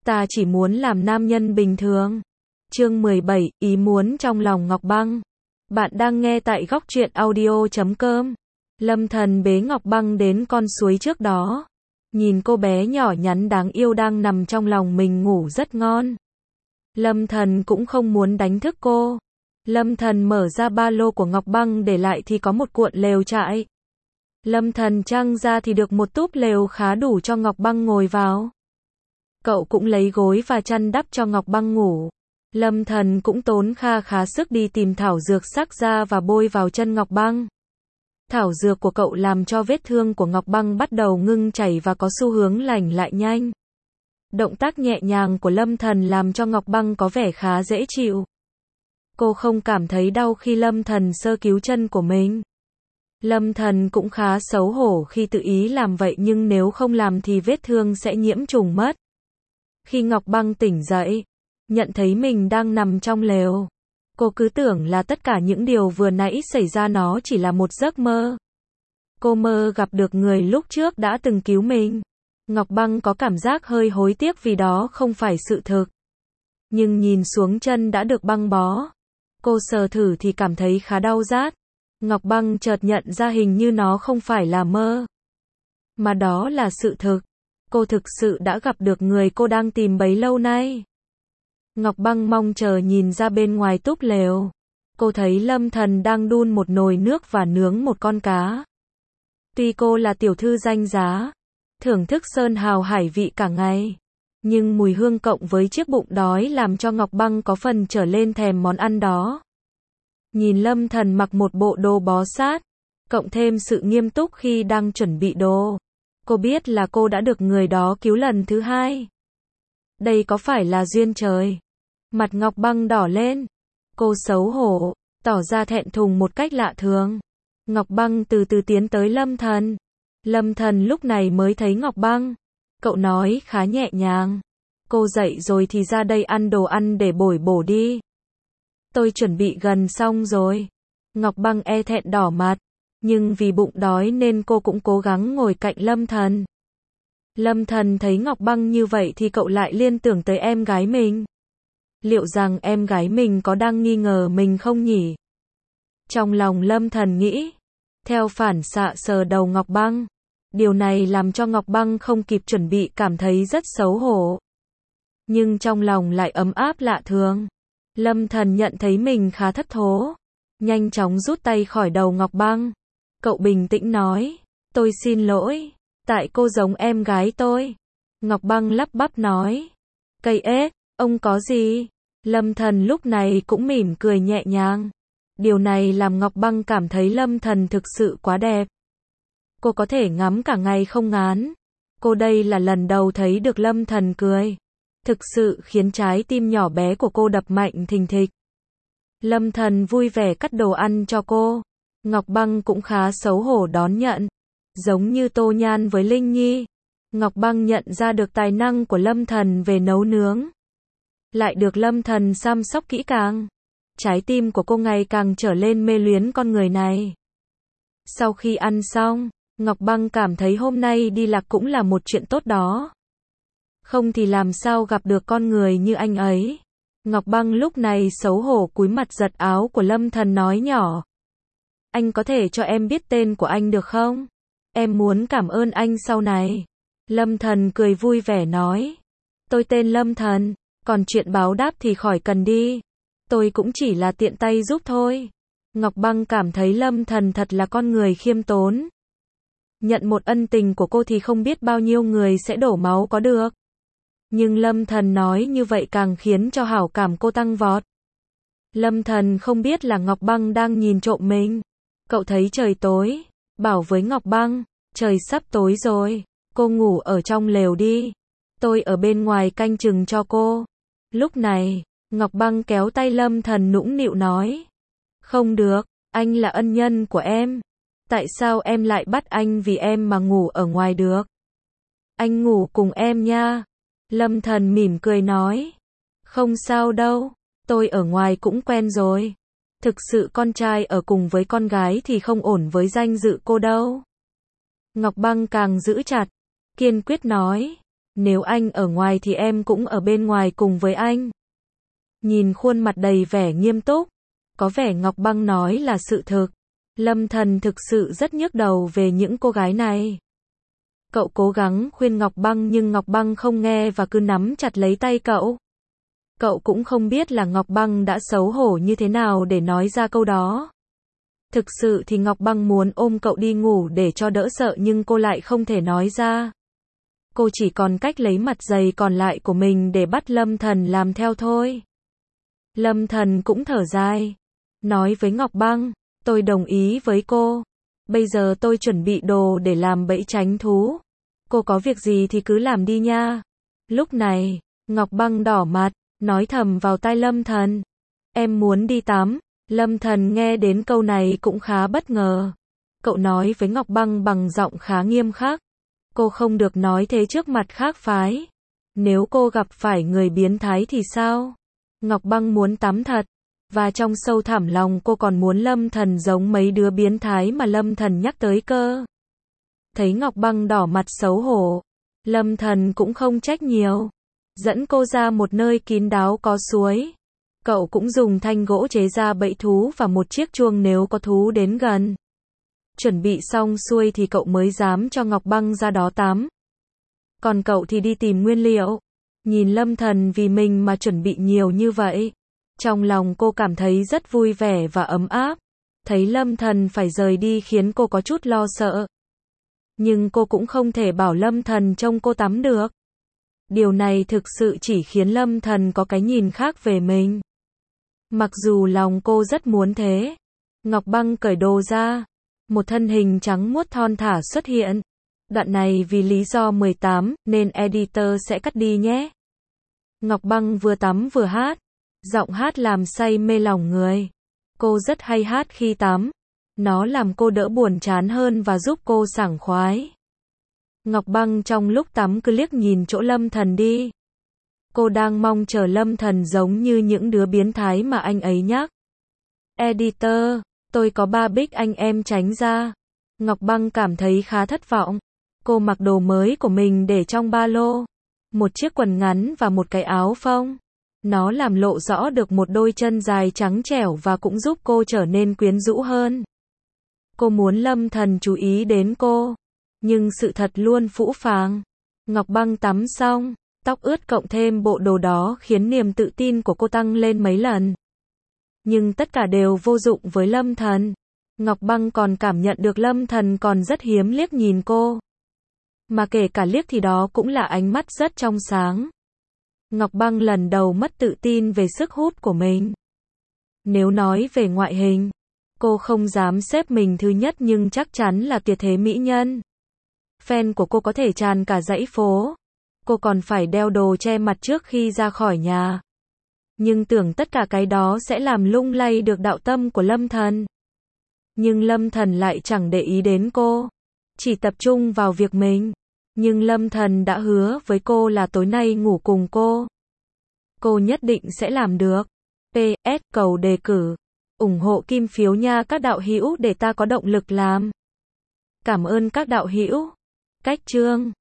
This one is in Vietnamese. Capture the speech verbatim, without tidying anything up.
Ta chỉ muốn làm nam nhân bình thường. Chương mười bảy, ý muốn trong lòng Ngọc Băng. Bạn đang nghe tại góc truyện audio chấm com. Lâm Thần bế Ngọc Băng đến con suối trước đó. Nhìn cô bé nhỏ nhắn đáng yêu đang nằm trong lòng mình ngủ rất ngon. Lâm Thần cũng không muốn đánh thức cô. Lâm Thần mở ra ba lô của Ngọc Băng để lại thì có một cuộn lều trại. Lâm Thần trang ra thì được một túp lều khá đủ cho Ngọc Băng ngồi vào. Cậu cũng lấy gối và chăn đắp cho Ngọc Băng ngủ. Lâm Thần cũng tốn kha khá sức đi tìm thảo dược sắc ra và bôi vào chân Ngọc Băng. Thảo dược của cậu làm cho vết thương của Ngọc Băng bắt đầu ngưng chảy và có xu hướng lành lại nhanh. Động tác nhẹ nhàng của Lâm Thần làm cho Ngọc Băng có vẻ khá dễ chịu. Cô không cảm thấy đau khi Lâm Thần sơ cứu chân của mình. Lâm Thần cũng khá xấu hổ khi tự ý làm vậy, nhưng nếu không làm thì vết thương sẽ nhiễm trùng mất. Khi Ngọc Băng tỉnh dậy, nhận thấy mình đang nằm trong lều, cô cứ tưởng là tất cả những điều vừa nãy xảy ra nó chỉ là một giấc mơ. Cô mơ gặp được người lúc trước đã từng cứu mình. Ngọc Băng có cảm giác hơi hối tiếc vì đó không phải sự thực. Nhưng nhìn xuống chân đã được băng bó, cô sờ thử thì cảm thấy khá đau rát. Ngọc Băng chợt nhận ra hình như nó không phải là mơ, mà đó là sự thực. Cô thực sự đã gặp được người cô đang tìm bấy lâu nay. Ngọc Băng mong chờ nhìn ra bên ngoài túp lều. Cô thấy Lâm Thần đang đun một nồi nước và nướng một con cá. Tuy cô là tiểu thư danh giá, thưởng thức sơn hào hải vị cả ngày, nhưng mùi hương cộng với chiếc bụng đói làm cho Ngọc Băng có phần trở lên thèm món ăn đó. Nhìn Lâm Thần mặc một bộ đồ bó sát, cộng thêm sự nghiêm túc khi đang chuẩn bị đồ, cô biết là cô đã được người đó cứu lần thứ hai. Đây có phải là duyên trời? Mặt Ngọc Băng đỏ lên. Cô xấu hổ, tỏ ra thẹn thùng một cách lạ thường. Ngọc Băng từ từ tiến tới Lâm Thần. Lâm Thần lúc này mới thấy Ngọc Băng. Cậu nói khá nhẹ nhàng. Cô dậy rồi thì ra đây ăn đồ ăn để bồi bổ đi. Tôi chuẩn bị gần xong rồi. Ngọc Băng e thẹn đỏ mặt. Nhưng vì bụng đói nên cô cũng cố gắng ngồi cạnh Lâm Thần. Lâm Thần thấy Ngọc Băng như vậy thì cậu lại liên tưởng tới em gái mình. Liệu rằng em gái mình có đang nghi ngờ mình không nhỉ? Trong lòng Lâm Thần nghĩ. Theo phản xạ sờ đầu Ngọc Băng. Điều này làm cho Ngọc Băng không kịp chuẩn bị cảm thấy rất xấu hổ. Nhưng trong lòng lại ấm áp lạ thường. Lâm Thần nhận thấy mình khá thất thố. Nhanh chóng rút tay khỏi đầu Ngọc Băng. Cậu bình tĩnh nói. Tôi xin lỗi. Tại cô giống em gái tôi. Ngọc Băng lắp bắp nói. Cây ế, ông có gì? Lâm Thần lúc này cũng mỉm cười nhẹ nhàng. Điều này làm Ngọc Băng cảm thấy Lâm Thần thực sự quá đẹp. Cô có thể ngắm cả ngày không ngán. Cô đây là lần đầu thấy được Lâm Thần cười. Thực sự khiến trái tim nhỏ bé của cô đập mạnh thình thịch. Lâm Thần vui vẻ cắt đồ ăn cho cô. Ngọc Băng cũng khá xấu hổ đón nhận. Giống như Tô Nhan với Linh Nhi. Ngọc Băng nhận ra được tài năng của Lâm Thần về nấu nướng. Lại được Lâm Thần chăm sóc kỹ càng. Trái tim của cô ngày càng trở lên mê luyến con người này. Sau khi ăn xong, Ngọc Băng cảm thấy hôm nay đi lạc cũng là một chuyện tốt đó. Không thì làm sao gặp được con người như anh ấy. Ngọc Băng lúc này xấu hổ cúi mặt giật áo của Lâm Thần nói nhỏ. Anh có thể cho em biết tên của anh được không? Em muốn cảm ơn anh sau này. Lâm Thần cười vui vẻ nói. Tôi tên Lâm Thần, còn chuyện báo đáp thì khỏi cần đi. Tôi cũng chỉ là tiện tay giúp thôi. Ngọc Băng cảm thấy Lâm Thần thật là con người khiêm tốn. Nhận một ân tình của cô thì không biết bao nhiêu người sẽ đổ máu có được. Nhưng Lâm Thần nói như vậy càng khiến cho hảo cảm cô tăng vọt. Lâm Thần không biết là Ngọc Băng đang nhìn trộm mình. Cậu thấy trời tối, bảo với Ngọc Băng, trời sắp tối rồi, cô ngủ ở trong lều đi. Tôi ở bên ngoài canh chừng cho cô. Lúc này, Ngọc Băng kéo tay Lâm Thần nũng nịu nói. Không được, anh là ân nhân của em. Tại sao em lại bắt anh vì em mà ngủ ở ngoài được? Anh ngủ cùng em nha. Lâm Thần mỉm cười nói. Không sao đâu, tôi ở ngoài cũng quen rồi. Thực sự con trai ở cùng với con gái thì không ổn với danh dự cô đâu. Ngọc Băng càng giữ chặt, kiên quyết nói. Nếu anh ở ngoài thì em cũng ở bên ngoài cùng với anh. Nhìn khuôn mặt đầy vẻ nghiêm túc, có vẻ Ngọc Băng nói là sự thực. Lâm Thần thực sự rất nhức đầu về những cô gái này. Cậu cố gắng khuyên Ngọc Băng nhưng Ngọc Băng không nghe và cứ nắm chặt lấy tay cậu. Cậu cũng không biết là Ngọc Băng đã xấu hổ như thế nào để nói ra câu đó. Thực sự thì Ngọc Băng muốn ôm cậu đi ngủ để cho đỡ sợ nhưng cô lại không thể nói ra. Cô chỉ còn cách lấy mặt dày còn lại của mình để bắt Lâm Thần làm theo thôi. Lâm Thần cũng thở dài, nói với Ngọc Băng, tôi đồng ý với cô. Bây giờ tôi chuẩn bị đồ để làm bẫy tránh thú. Cô có việc gì thì cứ làm đi nha. Lúc này, Ngọc Băng đỏ mặt, nói thầm vào tai Lâm Thần. Em muốn đi tắm. Lâm Thần nghe đến câu này cũng khá bất ngờ. Cậu nói với Ngọc Băng bằng giọng khá nghiêm khắc. Cô không được nói thế trước mặt khác phái. Nếu cô gặp phải người biến thái thì sao? Ngọc Băng muốn tắm thật. Và trong sâu thẳm lòng cô còn muốn Lâm Thần giống mấy đứa biến thái mà Lâm Thần nhắc tới cơ. Thấy Ngọc Băng đỏ mặt xấu hổ, Lâm Thần cũng không trách nhiều. Dẫn cô ra một nơi kín đáo có suối. Cậu cũng dùng thanh gỗ chế ra bẫy thú và một chiếc chuông nếu có thú đến gần. Chuẩn bị xong xuôi thì cậu mới dám cho Ngọc Băng ra đó tắm. Còn cậu thì đi tìm nguyên liệu. Nhìn Lâm Thần vì mình mà chuẩn bị nhiều như vậy. Trong lòng cô cảm thấy rất vui vẻ và ấm áp. Thấy Lâm Thần phải rời đi khiến cô có chút lo sợ. Nhưng cô cũng không thể bảo Lâm Thần trông cô tắm được. Điều này thực sự chỉ khiến Lâm Thần có cái nhìn khác về mình. Mặc dù lòng cô rất muốn thế. Ngọc Băng cởi đồ ra. Một thân hình trắng muốt thon thả xuất hiện. Đoạn này vì lý do mười tám nên editor sẽ cắt đi nhé. Ngọc Băng vừa tắm vừa hát. Giọng hát làm say mê lòng người. Cô rất hay hát khi tắm. Nó làm cô đỡ buồn chán hơn và giúp cô sảng khoái. Ngọc Băng trong lúc tắm cứ liếc nhìn chỗ Lâm Thần đi. Cô đang mong chờ Lâm Thần giống như những đứa biến thái mà anh ấy nhắc. Editor, tôi có ba bích anh em tránh ra. Ngọc Băng cảm thấy khá thất vọng. Cô mặc đồ mới của mình để trong ba lô. Một chiếc quần ngắn và một cái áo phông. Nó làm lộ rõ được một đôi chân dài trắng trẻo và cũng giúp cô trở nên quyến rũ hơn. Cô muốn Lâm Thần chú ý đến cô. Nhưng sự thật luôn phũ phàng. Ngọc Băng tắm xong, tóc ướt cộng thêm bộ đồ đó khiến niềm tự tin của cô tăng lên mấy lần. Nhưng tất cả đều vô dụng với Lâm Thần. Ngọc Băng còn cảm nhận được Lâm Thần còn rất hiếm liếc nhìn cô. Mà kể cả liếc thì đó cũng là ánh mắt rất trong sáng. Ngọc Băng lần đầu mất tự tin về sức hút của mình. Nếu nói về ngoại hình, cô không dám xếp mình thứ nhất nhưng chắc chắn là tuyệt thế mỹ nhân. Fan của cô có thể tràn cả dãy phố. Cô còn phải đeo đồ che mặt trước khi ra khỏi nhà. Nhưng tưởng tất cả cái đó sẽ làm lung lay được đạo tâm của Lâm Thần. Nhưng Lâm Thần lại chẳng để ý đến cô. Chỉ tập trung vào việc mình. Nhưng Lâm Thần đã hứa với cô là tối nay ngủ cùng cô. Cô nhất định sẽ làm được. pê ét cầu đề cử. ủng hộ kim phiếu nha các đạo hữu để ta có động lực làm. Cảm ơn các đạo hữu. Cách chương